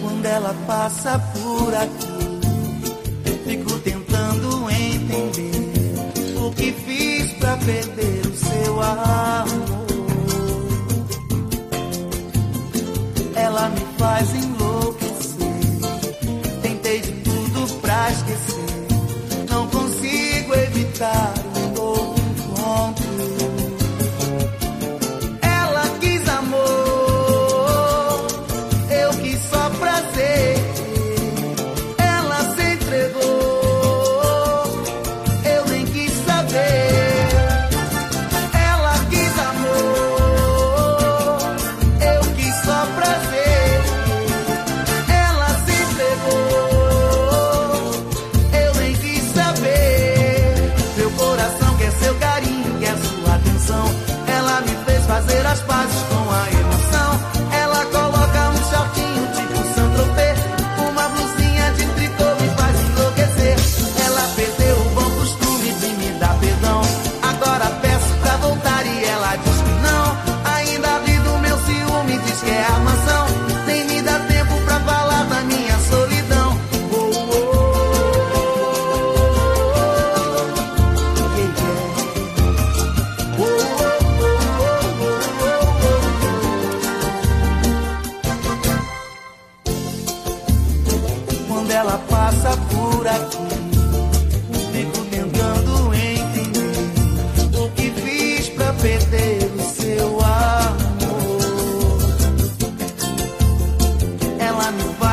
Quando ela passa por aqui, fico tentando entender o que fiz pra perder o seu amor. Ela me faz enlouquecer, tentei de tudo pra esquecer, não consigo evitar um novo encontro. Ela quis amor, eu quis só prazer. Ela se entregou, eu nem quis saber. Ela quis amor, eu quis só prazer. Ela se entregou, eu nem quis saber. Meu coração quer seu carinho, quer sua atenção. Ela me fez fazer as pazes com a emoção. Ela coloca um shortinho tipo Saint-Tropez, uma blusinha de tricô me faz enlouquecer. Ela perdeu o bom costume de me dar perdão. Agora peço pra voltar e ela diz que não. Ainda vive o meu ciúme, diz que é armação. Nem me dá tempo pra falar da minha solidão. Oh, oh, oh, yeah, yeah. Oh, quando ela passa por aqui, fico tentando entender o que fiz pra perder o seu amor. Ela me faz